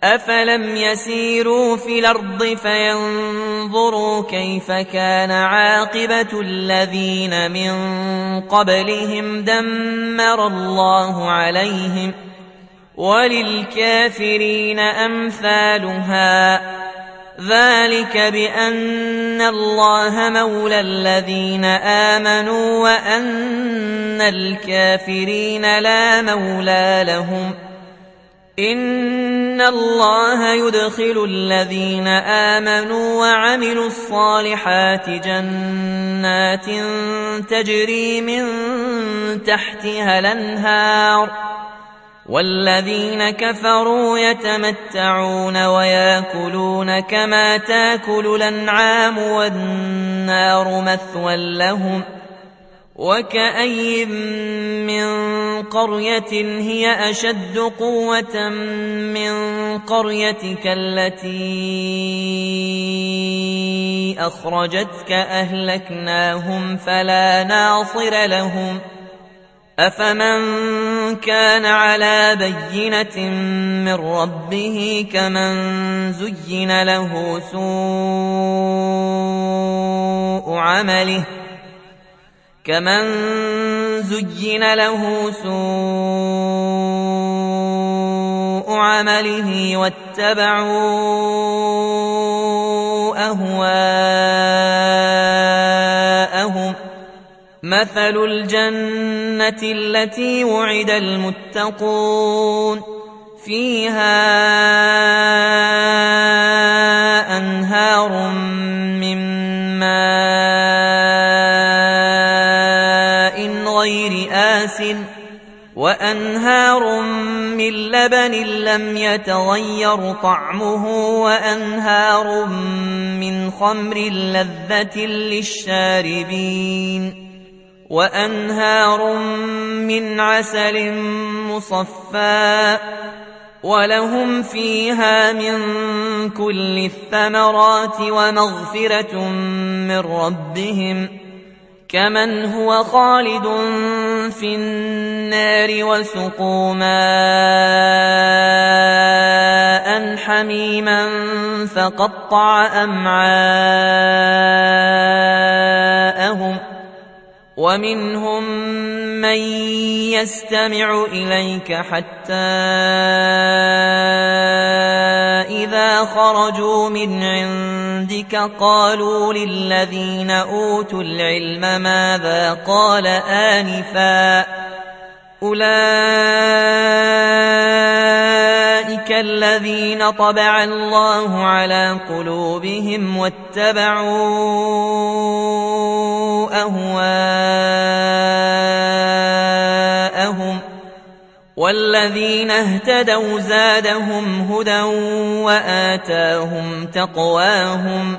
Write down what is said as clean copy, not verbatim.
أفلم يسيروا في الأرض فينظروا كيف كان عاقبة الذين من قبلهم دمر الله عليهم وللكافرين أمثالها ذلك بأن الله مولى الذين آمنوا وأن الكافرين لا مولى لهم إن الله يدخل الذين آمنوا وعملوا الصالحات جنات تجري من تحتها الأنهار والذين كفروا يتمتعون ويأكلون كما تأكل الأنعام والنار مثوى لهم وكأي من قرية هي أشد قوة من قريتك التي أخرجتك أهلكناهم فلا ناصر لهم أفمن كان على بينة من ربه كمن زين له سوء عمله واتبعوا أهواءهم مثل الجنة التي وعد المتقون فيها أنهار من ماء غير آسن وأنهار من لبن لم يتغير طعمه وأنهار من خمر لذة للشاربين وأنهار من عسل مصفى ولهم فيها من كل الثمرات ومغفرة من ربهم كمن هو خالد في النار وسقوا ماء حميما فقطع أمعاءهم ومنهم من يستمع إليك حتى إذا خرجوا من عندك قالوا للذين أوتوا العلم ماذا قال آنفا أولئك الذين طبع الله على قلوبهم واتبعوا أهواءهم والذين اهتدوا زادهم هدى وآتاهم تقواهم